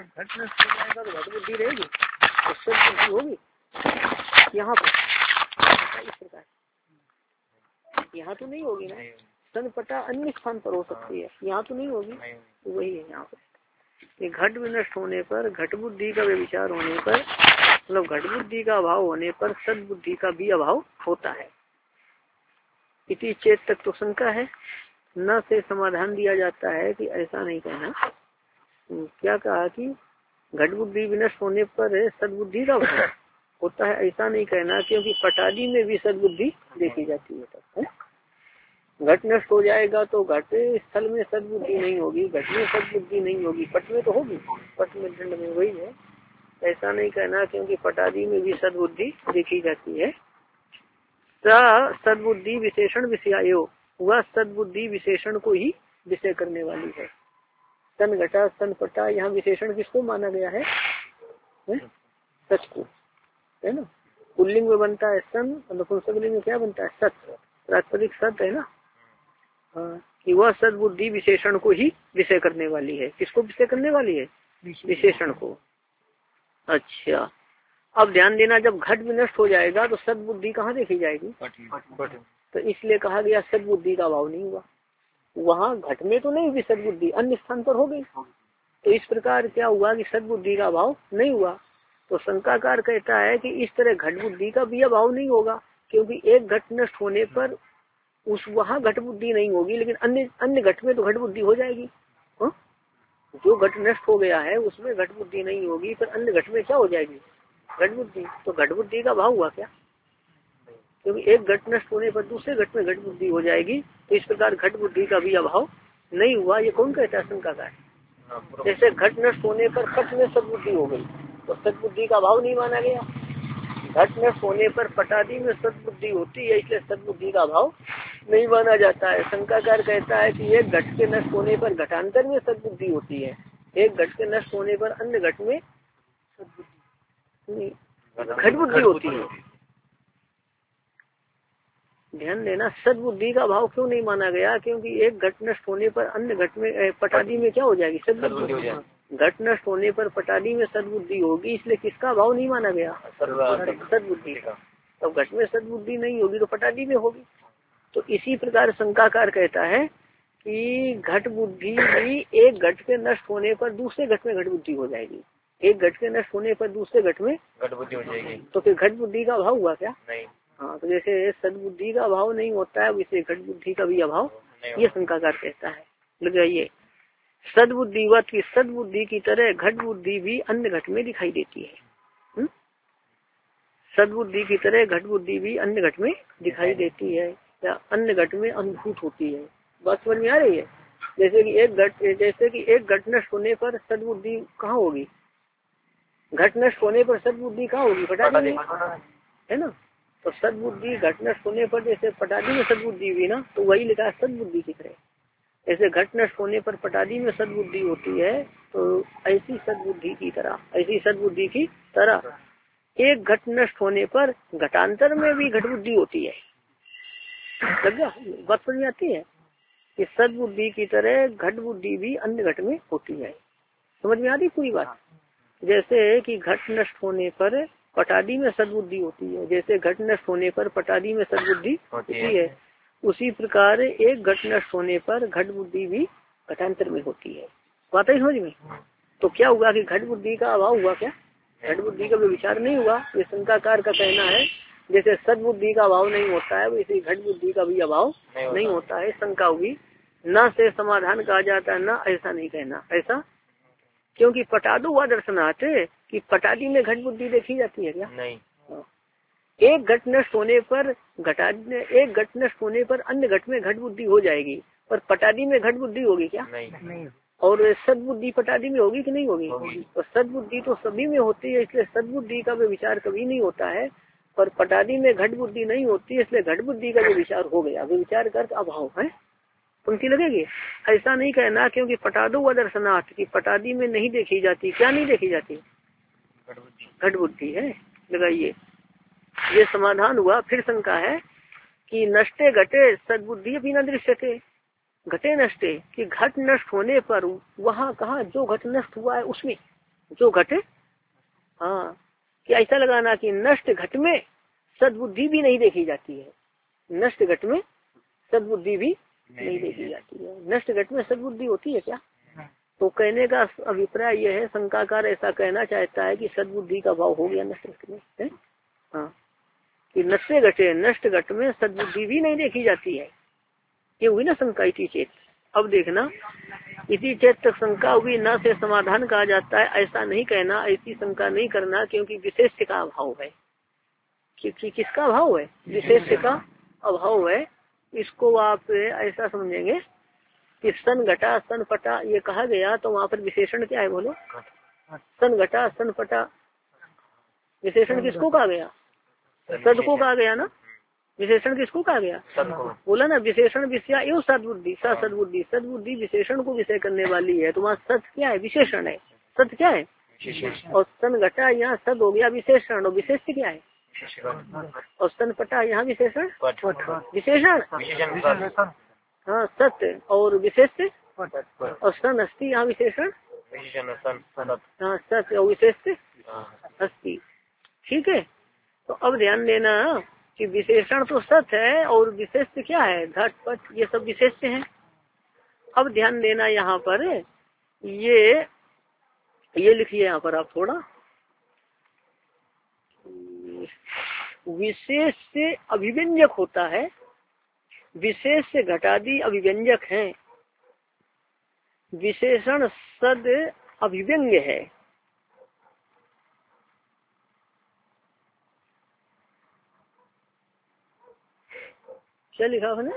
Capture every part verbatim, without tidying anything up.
घट नष्ट हो जाएगा तो घट बुद्धि रहेगी, तो सद बुद्धि होगी यहाँ पर इस प्रकार। यहाँ तो नहीं होगी ना, सन पटा अन्य स्थान पर हो सकती है, यहाँ तो नहीं होगी। तो वही है यहाँ पर, घट विनष्ट होने पर, घट बुद्धि का व्यभिचार होने पर, मतलब घट बुद्धि का अभाव होने पर सद बुद्धि का भी अभाव होता है। इति चेत तक तो शंका है, न से समाधान दिया जाता है कि ऐसा नहीं कहना। क्या कहा कि घट बुद्धि विनष्ट होने पर सदबुद्धि का अभाव होता है, ऐसा नहीं कहना, क्योंकि पटादी में भी सदबुद्धि देखी जाती है। तब है घट नष्ट हो जाएगा तो घट स्थल में सदबुद्धि नहीं होगी, घट में सदबुद्धि नहीं होगी, पट में तो होगी, पट में दंड में वही है। ऐसा नहीं कहना, क्योंकि पटादी में भी सदबुद्धि देखी जाती है। सदबुद्धि विशेषण विषयायो, वह सदबुद्धि विशेषण को ही विषय करने वाली है। सन घटा सन पटा, यहाँ विशेषण किसको माना गया है, है? सच को, है ना। पुल्लिंग में बनता है सन, नपुंसकलिंग में क्या बनता है, सत, प्रातिपदिक सत है ना। हाँ, कि वह सदबुद्धि विशेषण को ही विषय करने वाली है। किसको विषय करने वाली है, विशेषण को। अच्छा, अब ध्यान देना, जब घट विनष्ट हो जाएगा तो सदबुद्धि कहाँ देखी जाएगी, तो इसलिए कहा गया सदबुद्धि का अभाव नहीं हुआ। वहाँ घट में तो नहीं हुई सदबुद्धि, अन्य स्थान पर हो गई। तो इस प्रकार क्या हुआ कि सदबुद्धि का अभाव नहीं हुआ। तो शंकाकार कहता है कि इस तरह घट बुद्धि का भी अभाव नहीं होगा, क्योंकि एक घट नष्ट होने पर उस वहाँ घट बुद्धि नहीं होगी, लेकिन अन्य अन्य घट में तो घट बुद्धि हो जाएगी। हा? जो घट नष्ट हो गया है उसमें घट बुद्धि नहीं होगी, पर अन्य घट में क्या हो जाएगी, घट बुद्धि। तो घट बुद्धि का अभाव हुआ क्या, क्योंकि एक घट नष्ट होने पर दूसरे घट में घट बुद्धि हो जाएगी। तो इस प्रकार घट बुद्धि का भी अभाव नहीं हुआ। ये कौन कहता है, शंकाकार। जैसे घट नष्ट होने पर पट में सदबुद्धि हो गई तो सदबुद्धि का अभाव नहीं माना गया। घट नष्ट होने पर पटादी में सदबुद्धि होती है, इसलिए सदबुद्धि का अभाव नहीं माना जाता है। शंकाकार कहता है कि एक घट के नष्ट होने पर घटांतर में सदबुद्धि होती है, एक घट के नष्ट होने पर अन्य घट में घट बुद्धि होती है। ध्यान देना, सदबुद्धि का अभाव क्यों नहीं माना गया, क्योंकि एक घट नष्ट होने पर अन्य घट में पटादी में क्या हो जाएगी, सदबुद्धि। घट नष्ट होने पर पटादी में सदबुद्धि होगी, इसलिए किसका अभाव नहीं माना गया, सदबुद्धि का। तो घट में सदबुद्धि नहीं होगी तो पटादी में होगी। तो इसी प्रकार शंकाकार कहता है कि घट बुद्धि भी एक घट के नष्ट होने पर दूसरे घट में घट बुद्धि हो जाएगी, एक घट के नष्ट होने पर दूसरे घट में घट बुद्धि हो जाएगी। तो फिर घट बुद्धि का अभाव हुआ क्या, नहीं। हाँ, तो जैसे सदबुद्धि का अभाव नहीं होता है, वैसे घट बुद्धि का भी अभाव ये शंकाकार कहता है। लगाइए, सदबुद्धिवत की सदबुद्धि की तरह घट बुद्धि भी अन्य घट में दिखाई देती है। हुँ? सदबुद्धि की तरह घट बुद्धि भी अन्य घट में दिखाई देती है, या अन्य घट में अनुभूत होती है। बात समझ में आ रही है। जैसे कि एक घट जैसे कि एक घट नष्ट होने पर सदबुद्धि कहाँ होगी, घट नष्ट होने पर सदबुद्धि कहाँ होगी, पटादी में, है ना। तो सदबुद्धि घट नष्ट होने पर जैसे पटादी में सदबुद्धि हुई ना, तो वही लिखा है सदबुद्धि की तरह। ऐसे घट नष्ट होने पर पटादी में सदबुद्धि होती है, तो ऐसी सदबुद्धि की तरह, ऐसी सदबुद्धि की तरह एक घट नष्ट होने पर घटांतर में भी घट बुद्धि होती है। बात समझ में आती है कि सदबुद्धि की तरह घट बुद्धि भी अन्य घट में होती है। समझ में आती पूरी बात। जैसे कि घट नष्ट होने पर पटादी में सदबुद्धि होती है, जैसे घट नष्ट होने पर पटादी में सदबुद्धि होती है, उसी प्रकार एक घट नष्ट होने पर घट बुद्धि भी घटांतर में होती है। बात ही समझ में। तो क्या हुआ कि घट बुद्धि का अभाव हुआ क्या, घट बुद्धि का विचार नहीं हुआ। ये शंकाकार का कहना है, जैसे सदबुद्धि का अभाव नहीं होता है वैसे घट बुद्धि का भी अभाव नहीं, नहीं होता है। शंका हुई, न से समाधान कहा जाता है, न ऐसा नहीं कहना। ऐसा क्योंकि पटादो हुआ दर्शनार्थ कि पटादी में घट बुद्धि देखी जाती है क्या, नहीं। एक घट नष्ट होने पर घटा एक घट नष्ट होने पर अन्य घट में घट बुद्धि हो जाएगी, पर पटादी में घट बुद्धि होगी क्या, नहीं, नहीं। और सदबुद्धि पटादी में होगी कि नहीं होगी, होगी। तो सदबुद्धि तो सभी में होती है, इसलिए सदबुद्धि का भी विचार कभी नहीं होता है, पर पटादी में घट बुद्धि नहीं होती, इसलिए घट बुद्धि का भी विचार हो गया। विचार कर अभाव है, उनकी लगेगी। ऐसा नहीं कहना, क्योंकि पटादो व दर्शनार्थ की पटादी में नहीं देखी जाती। क्या नहीं देखी जाती, घट बुद्धि है। लगाइए, ये समाधान हुआ। फिर शंका है कि नष्टे घटे सदबुद्धि भी न दृश्यते, घटे नष्टे कि घट नष्ट होने पर वहाँ कहाँ जो घट नष्ट हुआ है उसमें जो घट, हाँ, कि ऐसा लगाना कि नष्ट घट में सद्बुद्धि भी नहीं देखी जाती है, नष्ट घट में सद्बुद्धि भी नहीं देखी जाती है। नष्ट घट में सद्बुद्धि होती है क्या? तो कहने का अभिप्राय यह है, शंकाकार ऐसा कहना चाहता है कि सद्बुद्धि का भाव हो गया नष्ट घट में, है? हाँ, कि नष्टे घटे, नष्ट घट में सद्बुद्धि भी नहीं देखी जाती है, ये हुई ना शंका। इति चेत, अब देखना, इति चेत तक शंका हुई, न से समाधान कहा जाता है, ऐसा नहीं कहना, ऐसी शंका नहीं करना, क्योंकि विशेष का अभाव है। कि, कि, किसका अभाव है? विशेष का अभाव है। इसको आप ऐसा समझेंगे कि सन घटा सन पटा ये कहा गया, तो वहाँ पर विशेषण क्या है बोलो? सन घटा सन पटा, विशेषण किसको कहा गया? सद को कहा गया ना। विशेषण किसको कहा गया? बोला ना, विशेषण विषय एवं सद्बुद्धि, सद्बुद्धि, सद्बुद्धि विशेषण को विषय करने वाली है। तो वहाँ सत क्या है? विशेषण है। सत क्या है? और सन घटा यहाँ सद हो गया विशेषण, और विशेष क्या है? और सन पटा यहाँ विशेषण, विशेषण, हाँ सत्य, और विशेष, और सन अस्थि यहाँ विशेषण, हाँ सत्य और विशेष अस्थि। ठीक है, तो अब ध्यान देना कि विशेषण तो सत्य है और विशेष क्या है? घट पट, ये सब विशेष हैं। अब ध्यान देना यहाँ पर, ये ये लिखिए यहाँ पर आप थोड़ा, विशेष से अभिव्यंजक होता है, विशेष से घटादि अभिव्यंजक हैं, विशेषण सद अभिव्यंग्य है। क्या लिखा है?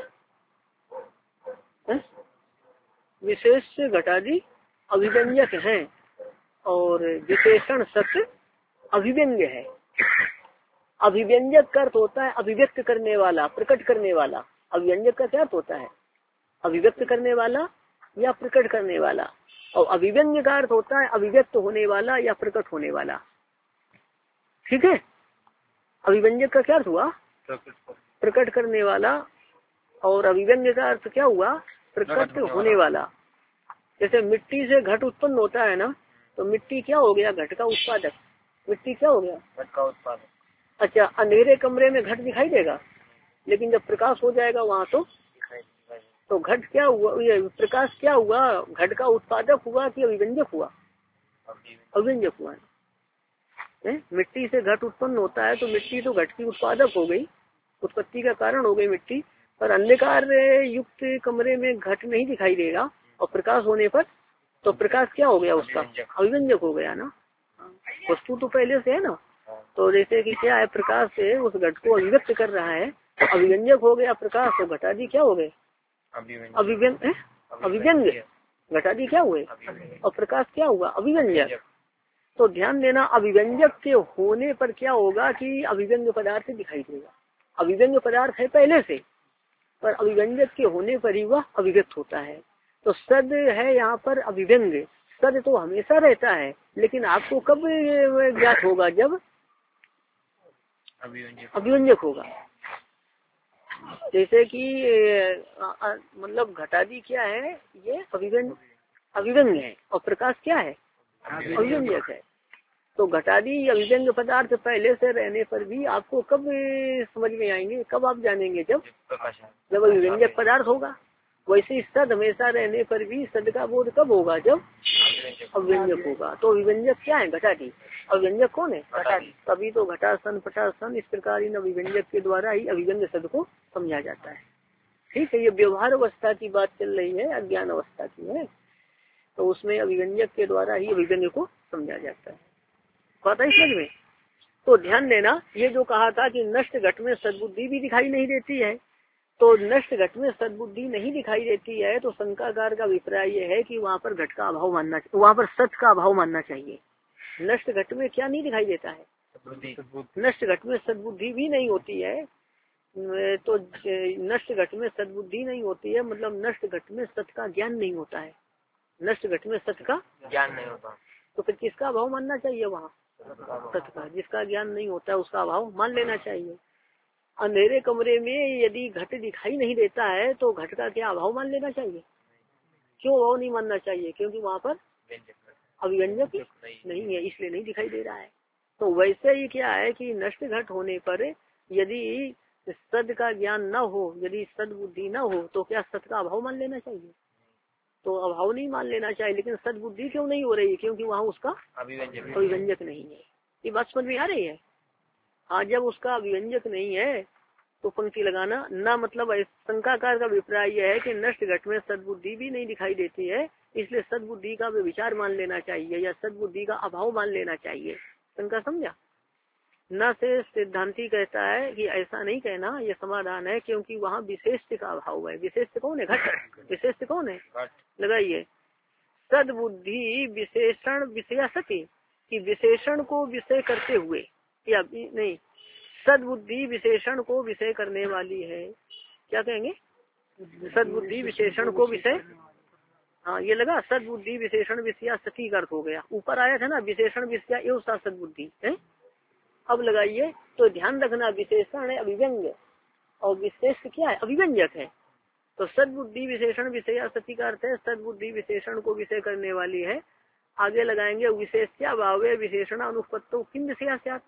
विशेष से घटादि अभिव्यंजक हैं और विशेषण सत्य अभिव्यंग्य है। अभिव्यंजक का अर्थ होता है अभिव्यक्त करने वाला, प्रकट करने वाला। अभिव्यंजक का क्या अर्थ होता है? अभिव्यक्त करने वाला या प्रकट करने वाला। और अभिव्यंग्य का अर्थ होता है अभिव्यक्त होने वाला या प्रकट होने वाला। ठीक है, अभिव्यंजक का क्या अर्थ हुआ? प्रकट करने वाला, और अभिव्यंग्य का अर्थ क्या हुआ? प्रकट होने वाला। जैसे मिट्टी से घट उत्पन्न होता है ना, तो मिट्टी क्या हो गया? घट का उत्पादक। मिट्टी क्या हो गया? घट का उत्पादक। अच्छा, अंधेरे कमरे में घट दिखाई देगा, लेकिन जब प्रकाश हो जाएगा वहाँ तो तो घट क्या हुआ? ये प्रकाश क्या हुआ? घट का उत्पादक हुआ कि अभिव्यंजक हुआ? अभिव्यंजक हुआ है। मिट्टी से घट उत्पन्न होता है, तो मिट्टी तो घट की उत्पादक हो गई, उत्पत्ति का कारण हो गई मिट्टी। पर अंधकार युक्त कमरे में घट नहीं दिखाई देगा, और प्रकाश होने पर तो प्रकाश क्या हो गया? उसका अभिव्यंजक हो गया ना। वस्तु तो पहले से है ना, तो जैसे कि क्या है? प्रकाश से उस घट को अभिव्यक्त कर रहा है, तो अभिव्यंजक हो गया प्रकाश, तो घटादि क्या हो गए? अभिव्यंग, अभिव्यंग घटादि क्या हुए? और प्रकाश क्या हुआ? अभिव्यंजक। तो ध्यान देना, अभिव्यंजक के होने पर क्या होगा कि अभिव्यंग पदार्थ दिखाई देगा। अभिव्यंग पदार्थ है पहले से, पर अभिव्यंजक के होने पर ही वह अभिव्यक्त होता है। तो सद है यहाँ पर अभिव्यंग। सद तो हमेशा रहता है, लेकिन आपको कब ज्ञात होगा? जब अभिव्यंजक होगा। जैसे कि मतलब घटादि क्या है? ये अभिव्यंग, अभिव्यंग है, और प्रकाश क्या है? अभिव्यंजक है। तो घटादि अभिव्यंग पदार्थ पहले से रहने पर भी आपको कब समझ में आएंगे? कब आप जानेंगे? जब जब अभिव्यंजक पदार्थ होगा। वैसे सद हमेशा रहने पर भी सद का बोध कब होगा? जब अभिव्यंजक होगा। तो अभिव्यंजक क्या है? घटादि। अभिव्यंजक कौन है? घटादि। तभी तो घटा सन पटा सन, इस प्रकार इन अभिव्यंजक के द्वारा ही अभिव्यंग शब्द को समझा जाता है। ठीक है, ये व्यवहार अवस्था की बात चल रही है, अज्ञान अवस्था की है, तो उसमें अभिव्यंजक के द्वारा ही अभिव्यंग को समझा जाता है। पता है समझ में? तो ध्यान देना, ये जो कहा था कि नष्ट घट में सद्बुद्धि भी दिखाई नहीं देती है, तो नष्ट घट में सद्बुद्धि नहीं दिखाई देती है, तो शंकाकार का अभिप्राय यह है कि वहाँ पर घट का अभाव मानना, वहाँ पर सत का अभाव मानना चाहिए। नष्ट घट में क्या नहीं दिखाई देता है? नष्ट घट में सद्बुद्धि भी नहीं होती है, तो नष्ट घट में सद्बुद्धि नहीं होती है, मतलब नष्ट घट में सत का ज्ञान नहीं होता है। नष्ट घट में सत का ज्ञान नहीं होता, तो फिर किसका अभाव मानना चाहिए? वहाँ सत का। जिसका ज्ञान नहीं होता है उसका अभाव मान लेना चाहिए। अंधेरे कमरे में यदि घट दिखाई नहीं देता है, तो घट का क्या अभाव मान लेना चाहिए? क्यों अभाव नहीं मानना चाहिए? क्योंकि वहाँ पर अभिव्यंजक नहीं है, इसलिए नहीं दिखाई दे रहा है। तो वैसे ही क्या है कि नष्ट घट होने पर यदि सद का ज्ञान न हो, यदि सद बुद्धि न हो, तो क्या सत का अभाव मान लेना चाहिए? तो अभाव नहीं मान लेना चाहिए। लेकिन सद बुद्धि क्यों नहीं हो रही? क्योंकि वहाँ उसका अभिव्यंजक नहीं है। ये बात समझ में आ रही है? हाँ, जब उसका अभिव्यंजक नहीं है तो पंक्ति लगाना ना, मतलब शंकाकार का अभिप्राय यह है कि नष्ट घट में सदबुद्धि भी नहीं दिखाई देती है, इसलिए सदबुद्धि का विचार मान लेना चाहिए या सदबुद्धि का अभाव मान लेना चाहिए। शंका समझा? न से सिद्धांति कहता है कि ऐसा नहीं कहना, यह समाधान है, क्योंकि वहाँ विशेष का अभाव है। विशेष कौन है? घट। विशेष कौन है? लगाइए, सदबुद्धि विशेषण विषया सती, कि विशेषण को विषय करते हुए, या नहीं, सदबुद्धि विशेषण को विषय करने वाली है। क्या कहेंगे? सदबुद्धि विशेषण को विषय, हाँ ये लगा, सदबुद्धि विशेषण विषया सती का अर्थ हो गया। ऊपर आया था ना विशेषण विषया एवं सा सदबुद्धि है। अब लगाइए, तो ध्यान रखना, विशेषण है अभिव्यंग और विशेष क्या है? अभिव्यंजक है। तो सदबुद्धि विशेषण विषया सती का अर्थ है सदबुद्धि विशेषण को विषय करने वाली है। आगे लगाएंगे, विशेष्या भावे विशेषण अनुपत्तो किम विषया स्यात्,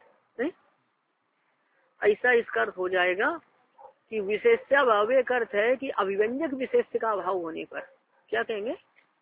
ऐसा इसका अर्थ हो जाएगा कि विशेष्या भावे का अर्थ है कि अभिव्यंजक विशेष का अभाव होने पर। क्या कहेंगे?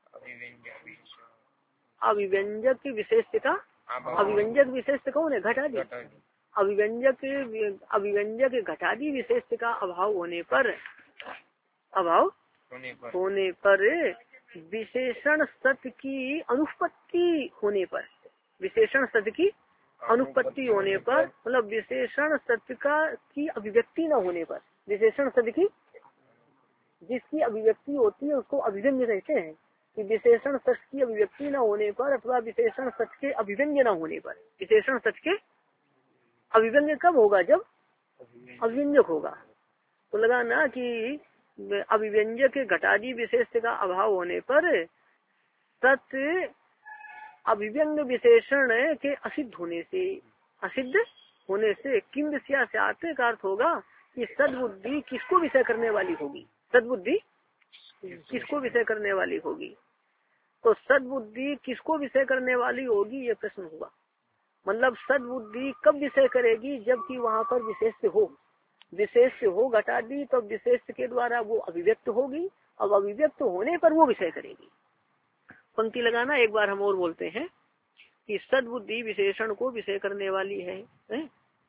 अभिव्यंजक विशेष का, अभिव्यंजक विशेष कौन है? घटादि। अभिव्यंजक अभिव्यंजक घटादि विशेष का अभाव होने पर, अभाव होने पर विशेषण सत्य की अनुपत्ति होने पर, विशेषण सत्य की अनुपत्ति होने पर, मतलब विशेषण सत्य का की अभिव्यक्ति न होने पर, विशेषण सत्य की जिसकी अभिव्यक्ति होती है उसको अभिव्यंग्य कहते हैं। कि विशेषण सत्य की अभिव्यक्ति न होने पर अथवा विशेषण सत्य के अभिव्यंग्य न होने पर, विशेषण सत्य के अभिव्यंग्य कब होगा? जब अभिव्यंजक होगा। तो लगा ना कि अभिव्यंजक घटादि विशेष का अभाव होने पर सत्य अभिव्यंग विशेषण के असिद्ध होने से, असिद्ध होने से किम विषया स्यात् का अर्थ होगा कि सदबुद्धि किसको विषय करने वाली होगी? सदबुद्धि किसको विषय करने वाली होगी? तो सदबुद्धि किसको विषय करने वाली होगी, ये प्रश्न हुआ। मतलब सदबुद्धि कब विषय करेगी? जबकि वहाँ पर विशेष हो, विशेष हो घटादि, तो विशेष के द्वारा वो अभिव्यक्त होगी। अब अभिव्यक्त होने पर वो विषय करेगी। पंक्ति लगाना एक बार हम और बोलते हैं कि सदबुद्धि विशेषण को विषय करने वाली है, है?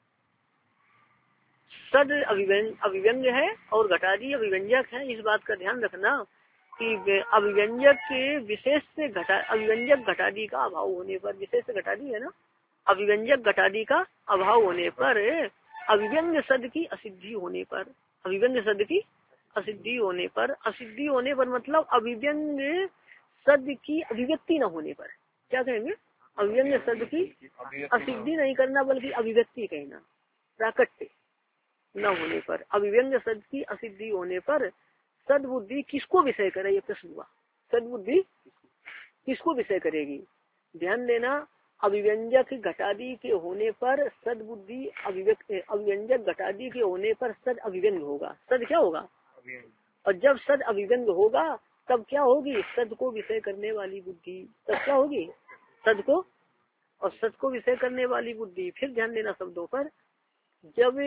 सद अभिव्यंग अभिव्यंग है और घटादि अभिव्यंजक है। इस बात का ध्यान रखना कि अभिव्यंजक के विशेष से घटा अभिव्यंजक घटादि का अभाव होने पर, विशेष से घटादि है ना, अभिव्यंजक घटादि का अभाव होने पर, अभिव्यंग सद की असिद्धि होने पर, अभिव्यंग सद की असिद्धि होने पर, असिद्धि होने पर मतलब अभिव्यंग सद की अभिव्यक्ति न होने पर। क्या कहेंगे? अभिव्यंग सद की असिद्धि नहीं करना बल्कि अभिव्यक्ति कहना, प्राकट्य न होने पर, अभिव्यंग सद की असिद्धि होने पर सदबुद्धि किसको विषय करे? ये प्रश्न हुआ। सदबुद्धि किसको विषय करेगी? ध्यान देना, अभिव्यंजक घटादि के होने पर सदबुद्धि अभिव्यक्त, अभिव्यंजक घटादि के होने पर सद अभिव्यंग होगा। सद क्या होगा? और जब सद अभिव्यंग होगा तब क्या होगी? सद को विषय करने वाली बुद्धि। तब क्या होगी? सद को, और सद को विषय करने वाली बुद्धि। फिर ध्यान देना शब्दों पर, जब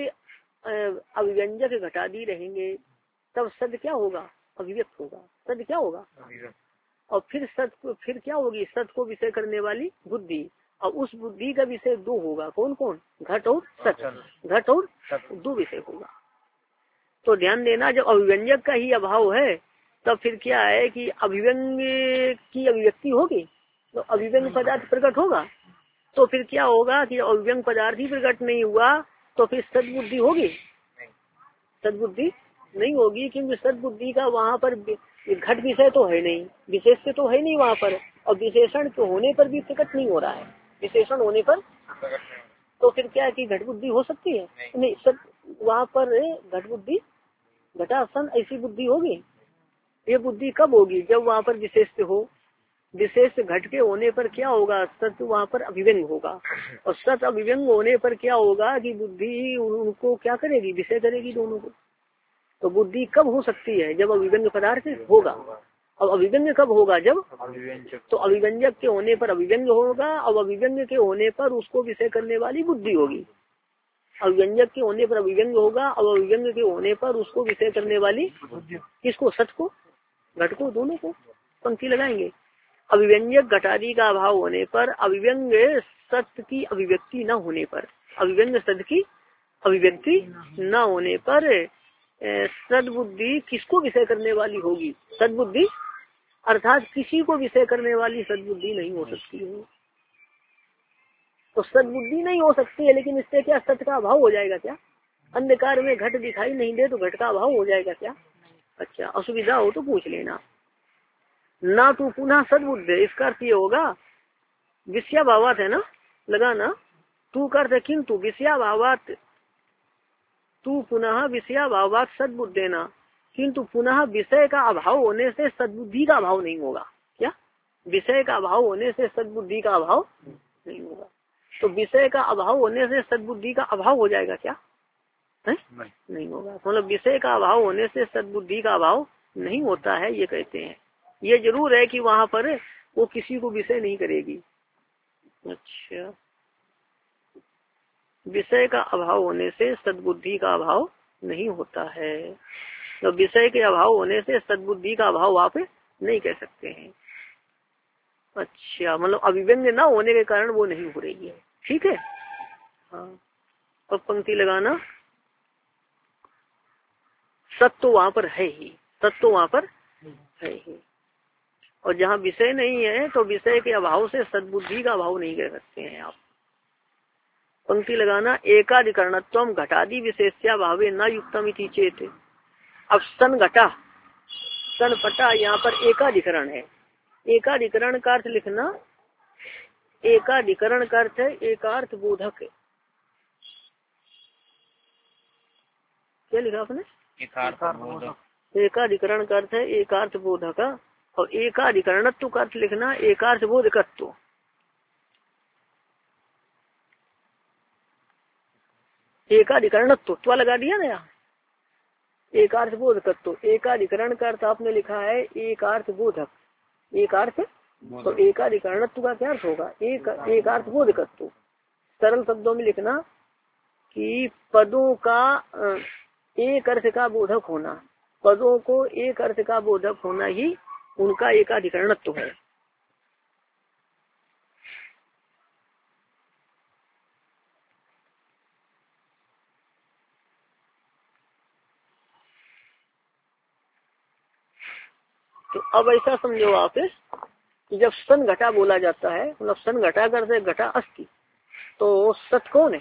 अभिव्यंजक घटादि रहेंगे तब सद क्या होगा? अभिव्यक्त होगा। सद क्या होगा? और फिर सद को, फिर क्या होगी? सद को विषय करने वाली बुद्धि। और उस बुद्धि का विषय दो होगा। कौन कौन? घट और सत। घट और दो विषय होगा। तो ध्यान देना, जब अभिव्यंजक का ही अभाव है तब फिर क्या है कि अभिव्यंग की अभिव्यक्ति होगी तो अभिव्यंग पदार्थ प्रकट होगा। तो फिर क्या होगा कि अभिव्यंग पदार्थ ही प्रकट नहीं हुआ तो फिर सदबुद्धि होगी? सदबुद्धि नहीं होगी, क्योंकि सदबुद्धि का वहाँ पर घट विषय तो है नहीं, विशेष से तो है नहीं वहाँ पर, और विशेषण तो होने पर भी प्रकट नहीं हो रहा है। विशेषण होने पर तो फिर क्या है कि घट बुद्धि हो सकती है? नहीं, सद वहाँ पर घट बुद्धि, घटासन ऐसी बुद्धि होगी। ये बुद्धि कब होगी? जब वहाँ पर विशेष हो। विशेष घट के होने पर क्या होगा? सत वहाँ पर अभिव्यंग होगा, और सत अभिव्यंग होने पर क्या होगा कि बुद्धि उनको क्या करेगी? विषय करेगी दोनों को। तो बुद्धि कब हो सकती है? जब अभिव्यंग पदार्थ होगा। अब अभिव्यंग कब होगा? जब अभिव्यंजक तो अभिव्यंजक के होने पर अभिव्यंग होगा। अब अभिव्यंग के होने पर उसको विषय करने वाली बुद्धि होगी। अभिव्यंजक के होने पर अभिव्यंग होगा। अब अभिव्यंग के होने पर उसको विषय करने वाली किसको? सत को, घट को, दोनों को। पंक्ति लगाएंगे। अभिव्यंजक घटादि का अभाव होने पर, अभिव्यंग सत्य की अभिव्यक्ति न होने पर, अभिव्यंग सत्य की अभिव्यक्ति न होने पर सद्बुद्धि किसको विषय करने वाली होगी? सद्बुद्धि, अर्थात किसी को विषय करने वाली सद्बुद्धि नहीं हो सकती है। तो सद्बुद्धि नहीं हो सकती है, लेकिन इससे क्या सत्य का अभाव हो जाएगा क्या? अंधकार में घट दिखाई नहीं दे तो घट का अभाव हो जाएगा क्या? अच्छा, असुविधा हो तो पूछ लेना। ना तो पुनः सद्बुद्धि, इसका अर्थ ये होगा विषयाभावात है ना, लगाना तू करते, किंतु विषयाभावात तू पुनः विषयाभावात सद्बुद्धि ना, किंतु पुनः विषय का अभाव होने से सद्बुद्धि का अभाव नहीं होगा। क्या? विषय का अभाव होने से सद्बुद्धि का अभाव नहीं होगा। तो विषय का अभाव होने से सद्बुद्धि का अभाव हो जाएगा क्या? है? नहीं, नहीं होगा। मतलब विषय का अभाव होने से सद्बुद्धि का अभाव नहीं होता है, ये कहते हैं। ये जरूर है कि वहां पर वो किसी को विषय नहीं करेगी। अच्छा, विषय का अभाव होने से सद्बुद्धि का अभाव नहीं होता है। तो विषय के अभाव होने से सद्बुद्धि का अभाव आप नहीं कह सकते हैं। अच्छा, मतलब अभिव्यंग न होने के कारण वो नहीं हो रही है। ठीक है, हाँ। अब पंक्ति लगाना, सत्य तो वहां पर है ही, सत्य तो वहां पर है ही। और जहाँ विषय नहीं है तो विषय के अभाव से सद्बुद्धि का अभाव नहीं कह सकते हैं आप। पंक्ति लगाना, एकाधिकरणत्वम घटादि विशेष्या भावे न युक्तम इति चेत। अब सन घटा सन पटा यहाँ पर एकाधिकरण है। एकाधिकरण का अर्थ लिखना, एकाधिकरण का अर्थ है एकार्थ बोधक। क्या लिखा आपने? एकाधिकरण का अर्थ है एकार्थ बोधक। और एकाधिकरणत्व का अर्थ लिखना एकार्थ बोधकत्व। एकाधिकरणत्व त्वा लगा दिया ना यहाँ, एकार्थ बोधकत्व। एकाधिकरण का अर्थ आपने लिखा है एकार्थ बोधक, एकार्थ। तो एकाधिकरणत्व का क्या अर्थ होगा? एक एकार्थ बोधकत्व। सरल शब्दों में लिखना कि पदों का एक अर्थ का बोधक होना, पदों को एक अर्थ का बोधक होना ही उनका एकाधिकरणत्व है। तो अब ऐसा समझो आप कि जब सन घटा बोला जाता है, मतलब सन घटा करते घटा अस्ति, तो सत कौन है?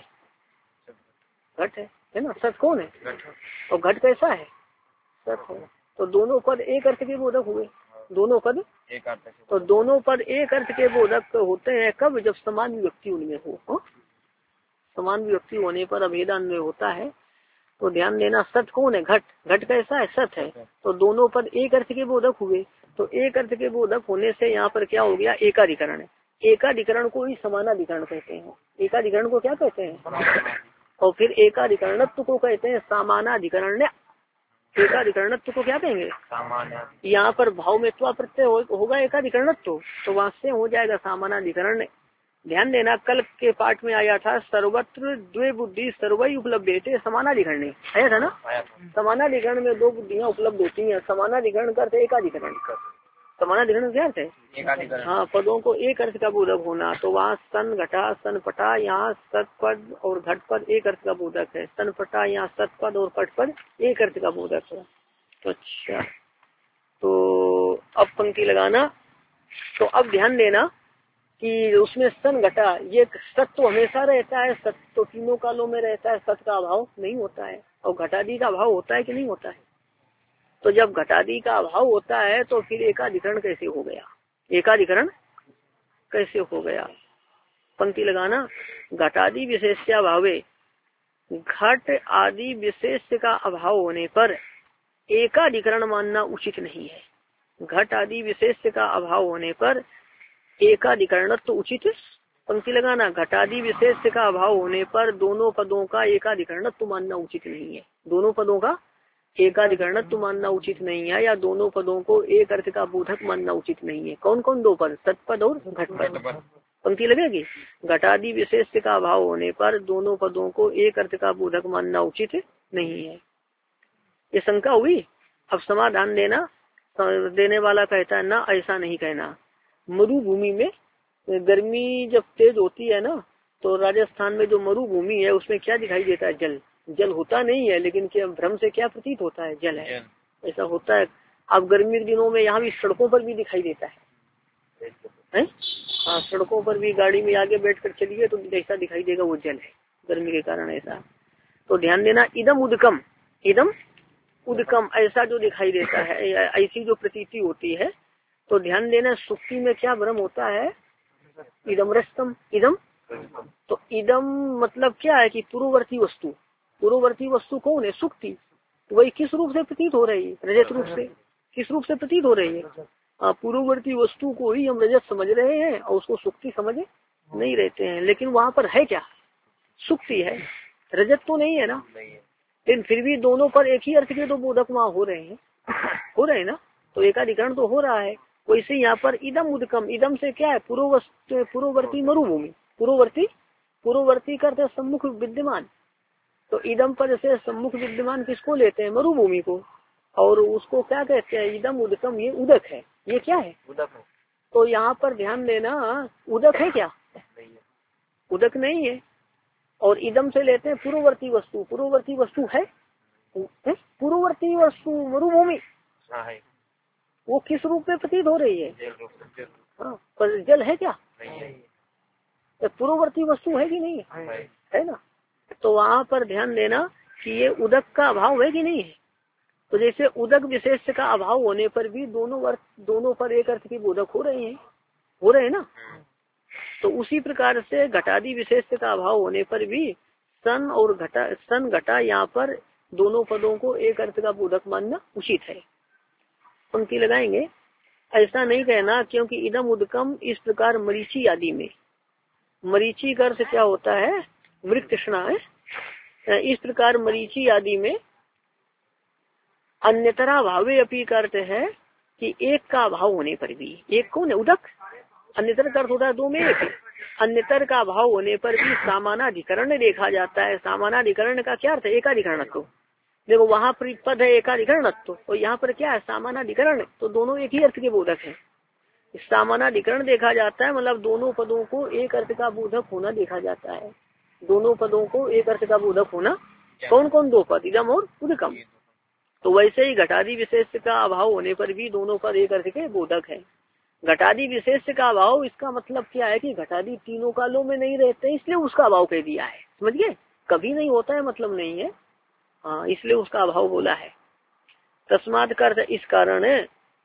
घट है, है ना? सत कौन है? और घट कैसा है? सत है। तो दोनों पद एक अर्थ के बोधक हुए, दोनों पद एक अर्थ। तो दोनों पद एक अर्थ के बोधक होते हैं कब? जब समान विभक्ति उनमें हो। समान विभक्ति होने पर अभेदान्वय होता है। तो ध्यान देना, सत कौन है? घट। घट कैसा है? सत है। तो दोनों पद एक अर्थ के बोधक हुए। तो एक अर्थ के बोधक होने से यहाँ पर क्या हो गया? एकाधिकरण। एकाधिकरण को ही समानाधिकरण कहते हैं। एकाधिकरण को क्या कहते हैं? और फिर एकाधिकरणत्व को कहते हैं समानाधिकरण। एकाधिकरणत्व को क्या कहेंगे? यहाँ पर भाव में त्वा प्रत्यय होगा एकाधिकरणत्व, तो वहां से हो जाएगा समानाधिकरण। ध्यान देना, कल के पाठ में आया था सर्वत्र द्वे बुद्धि सर्वई उपलब्ध थे, समानाधिकरण आया था ना। समानाधिकरण में दो बुद्धियां उपलब्ध होती हैं। समानाधिकरण का अर्थ एकाधिकरण। समानाधिकरण क्या अर्थ है? हाँ, पदों को एक अर्थ का बोधक होना। तो वहाँ सन घटा सन पटा, यहाँ सत पद और घट पद एक अर्थ का बोधक है। सन पटा यहाँ सत पद और पट पद एक अर्थ का बोधक है। अच्छा, तो अब पंक्ति लगाना। तो अब ध्यान देना कि उसमें सन घटा, ये सत तो हमेशा रहता है, सत तो तीनों कालों में रहता है, सत का अभाव नहीं होता है। और घटादि का अभाव होता है कि नहीं होता है? तो जब घटादि का अभाव होता है तो फिर एकाधिकरण कैसे हो गया? एकाधिकरण कैसे हो गया? पंक्ति लगाना, घटादि विशेष्या भावे, घट आदि विशेष का अभाव होने पर एकाधिकरण मानना उचित नहीं है। घट आदि विशेष का अभाव होने पर एकाधिकरणत्व तो उचित। पंक्ति लगाना, घटादि विशेष का अभाव होने पर दोनों पदों का एकाधिकरणत्व तो मानना उचित नहीं है। दोनों पदों का एकाधिकरणत्व मानना उचित नहीं है, या दोनों पदों को एक अर्थ का बोधक मानना उचित नहीं है। कौन कौन दो पद? सतपद और घटपद। पंक्ति लगेगी। घटादि विशेष का अभाव होने पर दोनों पदों को एक अर्थ का बोधक मानना उचित नहीं है। ये शंका हुई। अब समाधान देना देने वाला कहता है ना, ऐसा नहीं कहना। मरुभूमि में गर्मी जब तेज होती है ना, तो राजस्थान में जो मरुभूमि है उसमें क्या दिखाई देता है? जल। जल होता नहीं है, लेकिन क्या भ्रम से क्या प्रतीत होता है? जल है, ऐसा होता है। अब गर्मी के दिनों में यहाँ भी सड़कों पर भी दिखाई देता है, है? हाँ, सड़कों पर भी गाड़ी में आगे बैठकर चलिए तो ऐसा दिखाई देगा, वो जल है, गर्मी के कारण ऐसा। तो ध्यान देना, इदम उदकम, इदम उदकम ऐसा जो दिखाई देता है, ऐसी जो प्रतीति होती है, तो ध्यान देना सुक्ति में क्या भ्रम होता है? इदम रस्तम, इदम। तो इदम मतलब क्या है कि पूर्ववर्ती वस्तु, पूर्ववर्ती वस्तु कौन है? सुक्ति। वही किस रूप से प्रतीत हो रही है? रजत रूप से। किस रूप से प्रतीत हो रही है? पूर्ववर्ती वस्तु को ही हम रजत समझ रहे हैं और उसको सुक्ति समझ नहीं रहते हैं। लेकिन वहाँ पर है क्या? सुक्ति है, रजत तो नहीं है ना। लेकिन फिर भी दोनों पर एक ही अर्थ के दो बोधक वहाँ हो रहे हैं, हो रहे हैं ना, तो एकाधिकरण तो हो रहा है। वैसे यहाँ पर इदम उदकम, इदम से क्या है? पूर्ववर्ती पूर्ववर्ती मरुभूमि, पूर्ववर्ती पूर्ववर्ती करते सम्मुख विद्यमान। तो इदम पर से सम्मुख विद्यमान किसको लेते हैं? मरुभूमि को। और उसको क्या कहते हैं? इदम उदकम, ये उदक है। ये क्या है? उदक है। तो यहाँ पर ध्यान देना, उदक है क्या? उदक नहीं है। और इदम से लेते हैं पूर्ववर्ती वस्तु। पूर्ववर्ती वस्तु है, पूर्ववर्ती वस्तु मरुभूमि, वो किस रूप में प्रतीत हो रही है? हाँ, पर जल है क्या? तो पूर्ववर्ती वस्तु है कि नहीं है? है ना। तो वहाँ पर ध्यान देना कि ये उदक का अभाव है कि नहीं है। तो जैसे उदक विशेष का अभाव होने पर भी दोनों अर्थ, दोनों पर एक अर्थ की बोधक हो रहे हैं, हो रहे हैं ना। तो उसी प्रकार से घटादि विशेष का अभाव होने पर भी सन और घटा, सन घटा यहाँ पर दोनों पदों को एक अर्थ का बोधक मानना उचित है। पंक्ति लगाएंगे। ऐसा नहीं कहना, क्योंकि इदम उदकम इस प्रकार मरीची आदि में, मरीची का अर्थ क्या होता है? मृत तृष्णा है। इस प्रकार मरीची आदि में अन्यतरा भावे अपी का अर्थ है कि एक का अभाव होने पर भी, एक कौन है? उदक। अन्यतर का अर्थ होता है दो में एक। अन्यतर का अभाव होने पर भी सामानाधिकरण देखा जाता है। सामानाधिकरण का क्या अर्थ है? एकाधिकरणत्व। देखो वहाँ पर पद है एकाधिकरणत्व, और यहाँ पर क्या है? सामानाधिकरण। तो दोनों एक ही अर्थ के बोधक है। सामानाधिकरण देखा जाता है, मतलब दोनों पदों को एक अर्थ का बोधक होना देखा जाता है। दोनों पदों को एक अर्थ का बोधक होना। कौन कौन दो पद? इदम और उदकम। तो वैसे ही घटादि विशेष का अभाव होने पर भी दोनों पद एक अर्थ के बोधक है। घटादि विशेष का अभाव, इसका मतलब क्या है कि घटादि तीनों कालों में नहीं रहते, इसलिए उसका अभाव कह दिया है। समझिए, कभी नहीं होता है मतलब नहीं है, हाँ, इसलिए उसका अभाव बोला है। तस्मात् का अर्थ इस कारण है,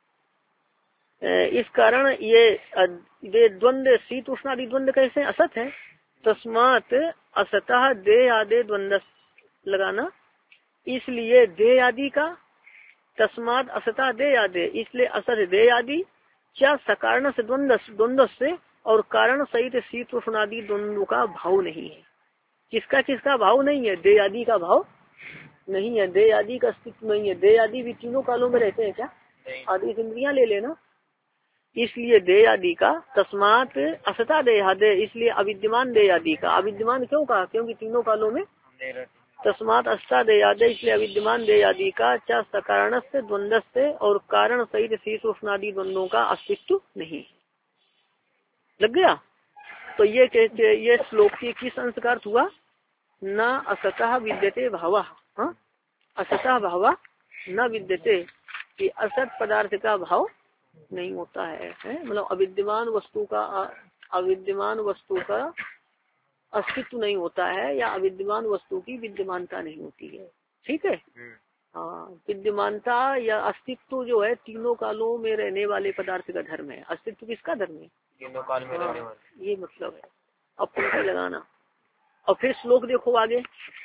इस कारण ये ये द्वंद्व शीत उष्णादि द्वंद्व कैसे असत है? तस्मात् असतः दे आदे द्वंद्व लगाना, इसलिए दे आदि का, तस्मात् असतः दे आदे, इसलिए असत दे आदि क्या सकारण से द्वंद्व द्वंद्व से, और कारण सहित शीत उष्णादि द्वंद्व का भाव नहीं है। किसका किसका भाव नहीं है? दे आदि का भाव नहीं है, दे आदि का अस्तित्व नहीं है। दे आदि भी तीनों कालों में रहते हैं क्या? आदि इंद्रियां ले लेना, इसलिए दे आदि का। तस्मात् असता देहादे, इसलिए अविद्यमान दे आदि का। अविद्यमान क्यों कहा? क्योंकि तीनों कालों में। तस्मात् अस्ता देहादे, इसलिए अविद्यमान दे आदि का चा सकारण से द्वंद्व से, और कारण सहित शीत उष्णादि द्वंद्वों का अस्तित्व नहीं। लग गया? तो ये कहते, ये श्लोक की किस अंश का अर्थ हुआ? न असतः विद्यते भाव, हाँ, असतः भाव न विद्यते, कि असत पदार्थ का भाव नहीं होता है, है? मतलब अविद्यमान वस्तु का, अविद्यमान वस्तु का अस्तित्व नहीं होता है, या अविद्यमान वस्तु की विद्यमानता नहीं होती है। ठीक है, हाँ। विद्यमानता या अस्तित्व जो है तीनों कालों में रहने वाले पदार्थ का धर्म है। अस्तित्व किसका धर्म है? तीनों काल में रहने वाले, ये मतलब है। अब पंक्ति लगाना, और फिर श्लोक देखो आगे।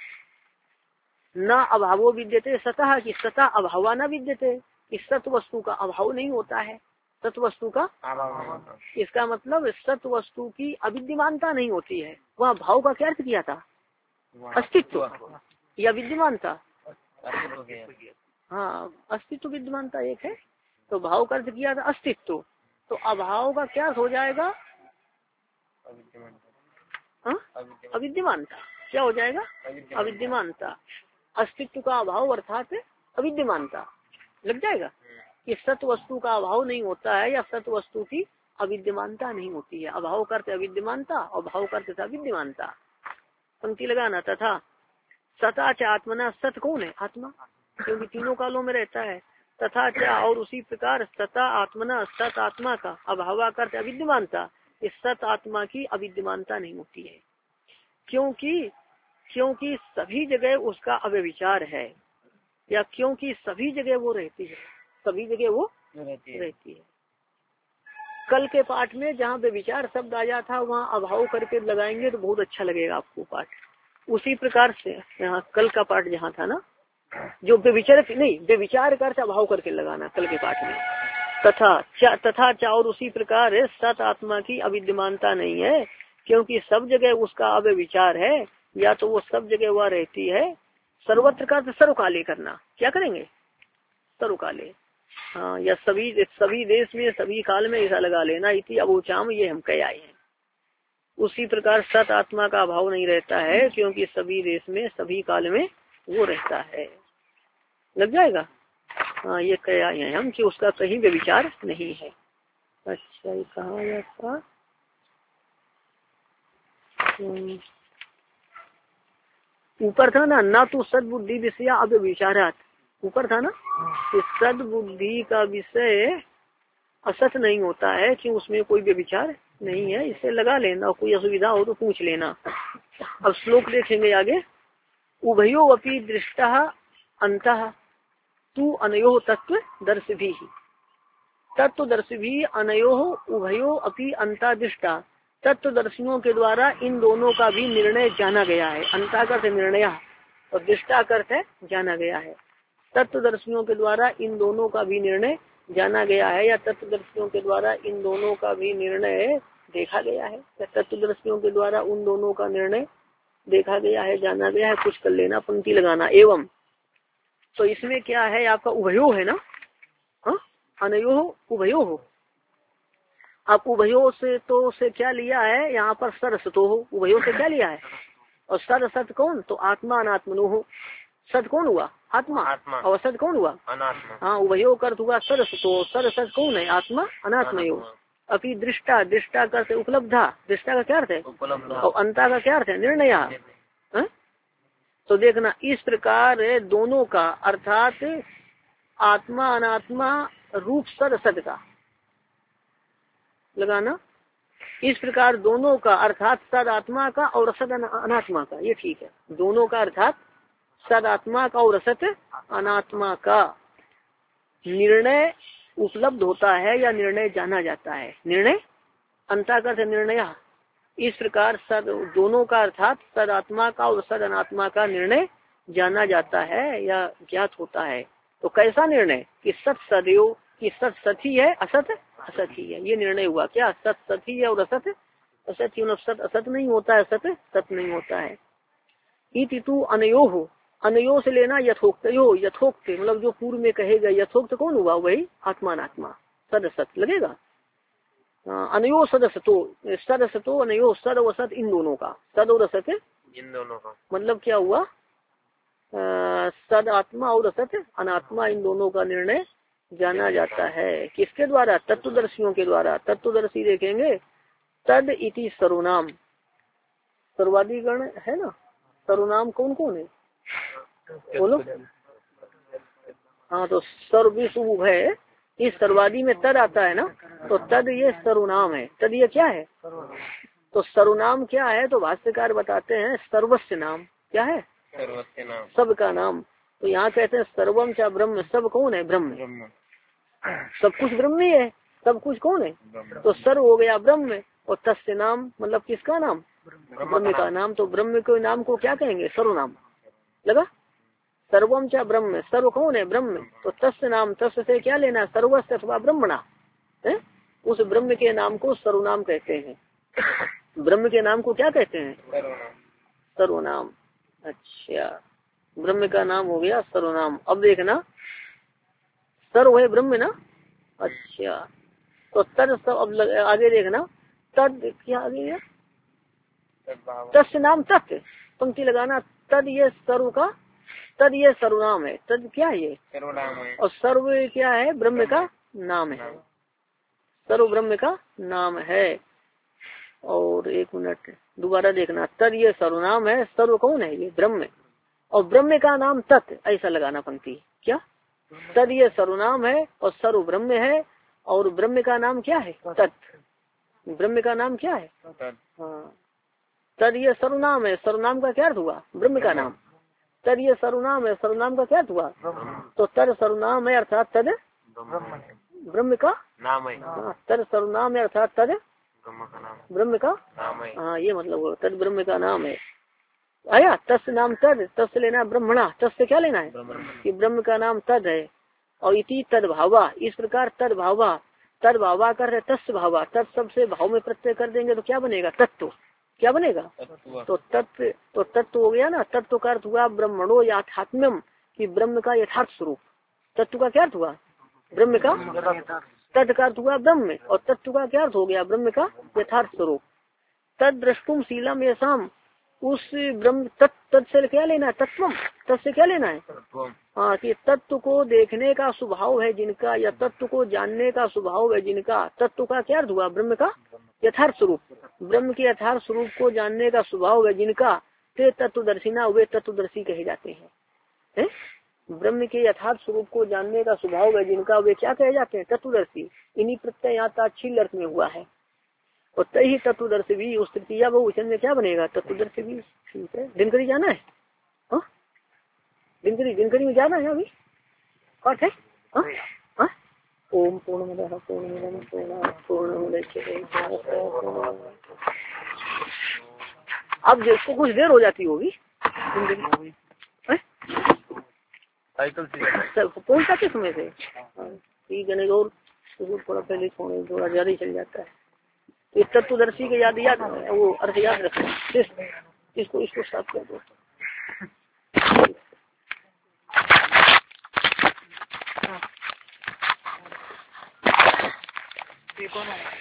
न अभावो विद्यते सतः, की सतः अभावा न विद्यते, इस सत वस्तु का अभाव नहीं होता है। सत वस्तु का अभाव, इसका मतलब सत वस्तु की अविद्यमानता नहीं होती है। वह भाव का क्या अर्थ किया था? अस्तित्व या विद्यमानता? हाँ अस्तित्व विद्यमानता एक है, तो भाव का अर्थ किया था अस्तित्व, तो अभाव का क्या हो जाएगा? हाँ अविद्यमानता। क्या हो जाएगा? अविद्यमानता। अस्तित्व का अभाव अर्थात अविद्यमानता लग जाएगा कि सत्य वस्तु का अभाव नहीं होता है या सत्य वस्तु की अविद्यमानता नहीं होती है। अभाव करते अविद्यमानता और भाव करते अविद्यमानता। पंक्ति लगाना। तथा सता च आत्मना, सत कौन है? आत्मा, क्योंकि तीनों कालों में रहता है। तथा च और उसी प्रकार सता आत्मना, सत आत्मा का अभाव करते अविद्यमानता, इस सत आत्मा की अविद्यमानता नहीं होती है, क्योंकि क्योंकि सभी जगह उसका अव्यभिचार है, या क्योंकि सभी जगह वो रहती है, सभी जगह वो रहती है, रहती है। कल के पाठ में जहाँ व्यभिचार शब्द आया था वहाँ अभाव करके लगाएंगे तो बहुत अच्छा लगेगा आपको पाठ। उसी प्रकार से यहाँ कल का पाठ जहाँ था ना, जो व्यभिचार नहीं व्यभिचार कर अभाव करके लगाना कल के पाठ में। तथा चा, तथा चा और उसी प्रकार सत आत्मा की अविद्यमानता नहीं है, क्योंकि सब जगह उसका अव्यभिचार है, या तो वो सब जगह वह रहती है। सर्वत्र का सर्वकाले करना, क्या करेंगे? सर्वकाले, हाँ, या सभी सभी देश में सभी काल में ऐसा लगा लेना। इति अबोचाम, ये हम कह आए हैं। उसी प्रकार सत आत्मा का अभाव नहीं रहता है, क्योंकि सभी देश में सभी काल में वो रहता है। लग जाएगा? हाँ, ये कह आए हैं हम कि उसका कहीं व्यभिचार नहीं है। अच्छा, ये कहा गया था? ऊपर था ना, ना तो सद्बुद्धि विषय अव्यभिचारात, ऊपर था ना कि सद्बुद्धि का विषय असत नहीं होता है कि उसमें कोई व्यभिचार नहीं है। इसे लगा लेना, कोई असुविधा हो तो पूछ लेना। अब श्लोक देखेंगे आगे। उभयो अपि दृष्टा अंतः तू अनयो तत्व दर्श भी, तत्व दर्श भी अनयो उभयो अपि अंता दृष्टा, तत्वदर्शियों के द्वारा इन दोनों का भी निर्णय जाना गया है। अंता करते निर्णय और दृष्टा करते जाना गया है। तत्वदर्शियों के द्वारा इन दोनों का भी निर्णय जाना गया है, या तत्वदर्शियों के द्वारा इन दोनों का भी निर्णय देखा गया है, या तत्वदर्शियों के द्वारा उन दोनों का निर्णय देखा गया है, जाना गया है। कुछ कर लेना, पंक्ति लगाना। एवं, तो इसमें क्या है आपका? उभयो है ना, हाँ, अनयो उभयो हो। आप उभयो से तो से क्या लिया है यहाँ पर? सरसतो हो। उभयो से क्या लिया है? और सर सत कौन? तो आत्मा अनात्मनो हो। सत कौन हुआ? आत्मा, आत्मा। और सत कौन हुआ? अनात्मा। हाँ, उभयो कर हुआ सरसतो। सर सत कौन है? आत्मा अनात्मयो। अभी दृष्टा, दृष्टा करते उपलब्धा, दृष्टा का क्या अर्थ है? और अंता का क्या अर्थ है? निर्णया। तो देखना, इस प्रकार दोनों का अर्थात आत्मा अनात्मा रूप सद सद का लगाना। इस प्रकार दोनों का अर्थात सद आत्मा का और सद अनात्मा का, ये ठीक है। दोनों का अर्थात सद आत्मा का और सत अनात्मा का निर्णय उपलब्ध होता है या निर्णय जाना जाता है। निर्णय अंताकर निर्णय। इस प्रकार सद दोनों का अर्थात सद आत्मा का और सद अनात्मा का निर्णय जाना जाता है या ज्ञात होता है। तो कैसा निर्णय? कि सत सदैव, कि सत सती है, असत असत ही है। ये निर्णय हुआ क्या? सत सती है और असत असत ही। सत असत नहीं होता है, सत सत नहीं होता है। इति तु अनयो हो, अनयो से लेना यथोक्त। यो यथोक्त मतलब जो पूर्व में कहे गए, यथोक्त कौन हुआ? वही आत्मा अनात्मा, सद असत लगेगा। अनयो सदसतो, सदसतो अनयो, सद और असत इन दोनों का, सद और असत इन दोनों का मतलब क्या हुआ? आ, सद आत्मा और असत अनात्मा इन दोनों का निर्णय जाना जाता है। किसके द्वारा? तत्वदर्शियों के द्वारा। तत्वदर्शी देखेंगे, तद इति सर्वनाम, सर्वादि गण है ना। सर्वनाम कौन कौन है बोलो? हाँ, तो सर्वविश्व है। इस सर्वादि में तद आता है ना, तो तद ये सर्वनाम है। तद ये क्या है? तो सर्वनाम क्या है? तो भाष्यकार बताते हैं सर्वस्व नाम। क्या है? सर्वस्व नाम, सब का नाम। तो यहाँ कहते हैं सर्वम चा ब्रह्म, सब कौन है? ब्रह्म। सब कुछ ब्रह्म ही है। सब कुछ कौन है? तो सर्व हो गया ब्रह्म, और तस्य नाम मतलब किसका नाम? ब्रह्म का नाम। तो ब्रह्म के नाम को क्या कहेंगे? सर्वनाम लगा। सर्वम चा ब्रह्म, सर्व कौन है? ब्रह्म। तो तस्य नाम, तस्य से क्या लेना? सर्वस्व अथवा ब्रह्मणा है। उस ब्रह्म के नाम को सर्वनाम कहते हैं। ब्रह्म के नाम को क्या कहते हैं? सर्वनाम। अच्छा, ब्रह्म का नाम हो गया सर्वनाम। अब देखना, सर्व है ब्रह्म ना। अच्छा तो तद सब अब लग, आगे देखना तद क्या आगे है तस् नाम तत् पंक्ति लगाना तद ये सर्व का तद ये सर्वनाम है। तद क्या है ये सर्वनाम है और सर्व क्या है ब्रह्म का नाम है। सर्व ब्रह्म का नाम है। और एक मिनट दोबारा देखना तद ये सर्वनाम है। सर्व कौन है ये ब्रह्म और ब्रह्म का नाम तत् ऐसा लगाना पंक्ति क्या तद ये सर्वनाम है और सर्व ब्रह्म है और ब्रह्म का नाम क्या है तत्। ब्रह्म का नाम क्या है हाँ तद ये सर्वनाम है। सर्वनाम का क्या अर्थ हुआ ब्रह्म का नाम। तद ये सर्वनाम है सर्वनाम का क्या अर्थ हुआ तो तद सर्वनाम है अर्थात तद ब्रह्म का नाम है। हाँ तद सर्वनाम है अर्थात तद ब्रह्म का नाम है। हाँ ये मतलब हुआ तद ब्रह्म का नाम है। आया तस् नाम तद तस् लेना ब्रह्मणा तस् से क्या लेना है कि ब्रह्म का नाम तद है। और इति तद भावा इस प्रकार तद भावा तद भावा कर तस् भावा तत् सबसे भाव में प्रत्यय कर देंगे तो क्या बनेगा तत्व क्या बनेगा तो तत्व तो तत्व हो गया ना। तत्व का अर्थ हुआ ब्रह्मणो यथात्म्यम कि ब्रह्म का यथार्थ स्वरूप। तत्व का क्या अर्थ हुआ ब्रह्म का तद का अर्थ हुआ ब्रह्म और तत्व का क्या अर्थ हो गया ब्रह्म का यथार्थ स्वरूप। तद द्रष्टुम शीलम यशाम उस ब्रह्म तत्व से क्या लेना है तत्वम तत् से क्या लेना है हाँ कि तत्व को देखने का स्वभाव है जिनका या तत्व को जानने का स्वभाव है जिनका। तत्व का क्या अर्थ हुआ ब्रह्म का यथार्थ स्वरूप। ब्रह्म के यथार्थ स्वरूप को जानने का स्वभाव है जिनका ते तत्वदर्शिना वे तत्वदर्शी कहे जाते हैं, है? ब्रह्म के यथार्थ स्वरूप को जानने का स्वभाव है जिनका वे क्या कहे जाते हैं तत्वदर्शी। इन्हीं प्रत्यय यहाँ ताच्छील अर्थ में हुआ है और तही तत्वदर्शी भी उस तृतीया बहुवचन में क्या बनेगा तत्वदर्शी भी। ठीक है दिनकरी जाना है हाँ दिनकरी दिनकरी में जाना है अभी पाठ है हाँ हाँ ओम पूर्णमदः पूर्णमिदं पूर्णात् पूर्णमुदच्यते। अब जिसको कुछ देर हो जाती होगी पहुँच जाते समय से ठीक है नहीं और थोड़ा पहले छोड़े थोड़ा ज्यादा ही चल जाता है। ये तत्वदर्शी के याद याद वो अर्थ याद रखना इसको इसको साफ कर दो।